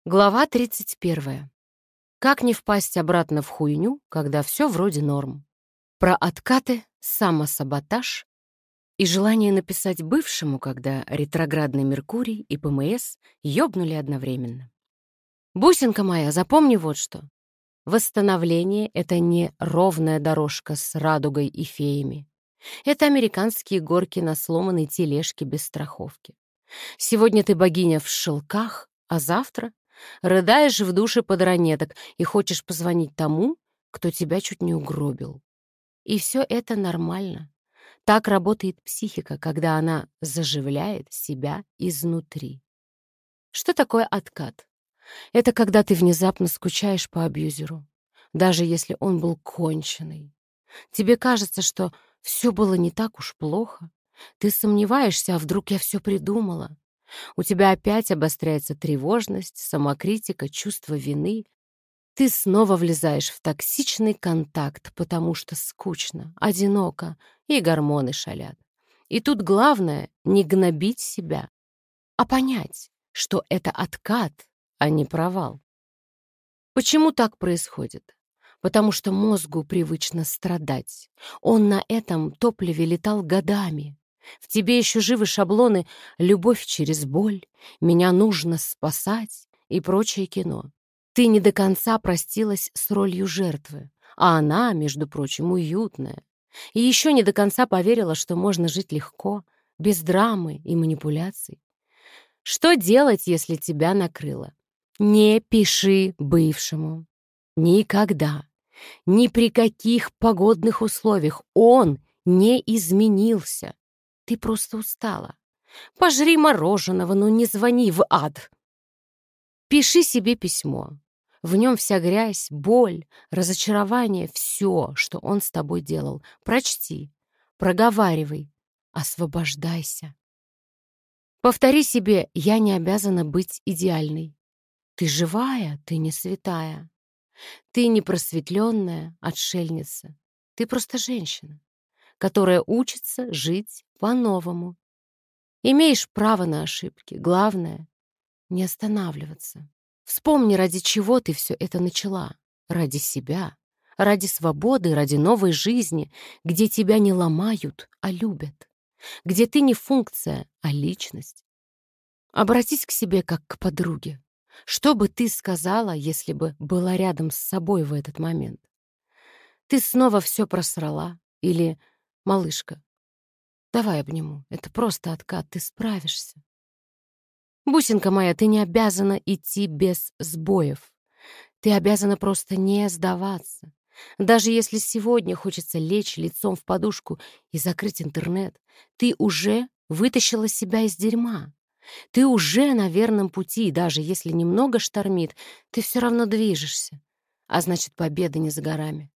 Глава 31. Как не впасть обратно в хуйню, когда все вроде норм. Про откаты, самосаботаж и желание написать бывшему, когда ретроградный Меркурий и ПМС ёбнули одновременно. Бусинка моя, запомни вот что. Восстановление — это не ровная дорожка с радугой и феями. Это американские горки на сломанной тележке без страховки. Сегодня ты богиня в шелках, а завтра рыдаешь в душе под ранеток и хочешь позвонить тому, кто тебя чуть не угробил. И все это нормально. Так работает психика, когда она заживляет себя изнутри. Что такое откат? Это когда ты внезапно скучаешь по абьюзеру, даже если он был конченый. Тебе кажется, что все было не так уж плохо. Ты сомневаешься, а вдруг я все придумала? У тебя опять обостряется тревожность, самокритика, чувство вины. Ты снова влезаешь в токсичный контакт, потому что скучно, одиноко и гормоны шалят. И тут главное — не гнобить себя, а понять, что это откат, а не провал. Почему так происходит? Потому что мозгу привычно страдать. Он на этом топливе летал годами. В тебе еще живы шаблоны «любовь через боль», «меня нужно спасать» и прочее кино. Ты не до конца простилась с ролью жертвы, а она, между прочим, уютная. И еще не до конца поверила, что можно жить легко, без драмы и манипуляций. Что делать, если тебя накрыло? Не пиши бывшему. Никогда. Ни при каких погодных условиях. Он не изменился. Ты просто устала. Пожри мороженого, но не звони в ад. Пиши себе письмо. В нем вся грязь, боль, разочарование, все, что он с тобой делал. Прочти, проговаривай, освобождайся. Повтори себе: «Я не обязана быть идеальной». Ты живая, ты не святая. Ты не просветленная отшельница. Ты просто женщина, которая учится жить по-новому. Имеешь право на ошибки. Главное — не останавливаться. Вспомни, ради чего ты все это начала. Ради себя, ради свободы, ради новой жизни, где тебя не ломают, а любят. Где ты не функция, а личность. Обратись к себе как к подруге. Что бы ты сказала, если бы была рядом с собой в этот момент? Ты снова все просрала? Или: «Малышка, давай обниму. Это просто откат, ты справишься». Бусинка моя, ты не обязана идти без сбоев. Ты обязана просто не сдаваться. Даже если сегодня хочется лечь лицом в подушку и закрыть интернет, ты уже вытащила себя из дерьма. Ты уже на верном пути, и даже если немного штормит, ты все равно движешься. А значит, победа не за горами.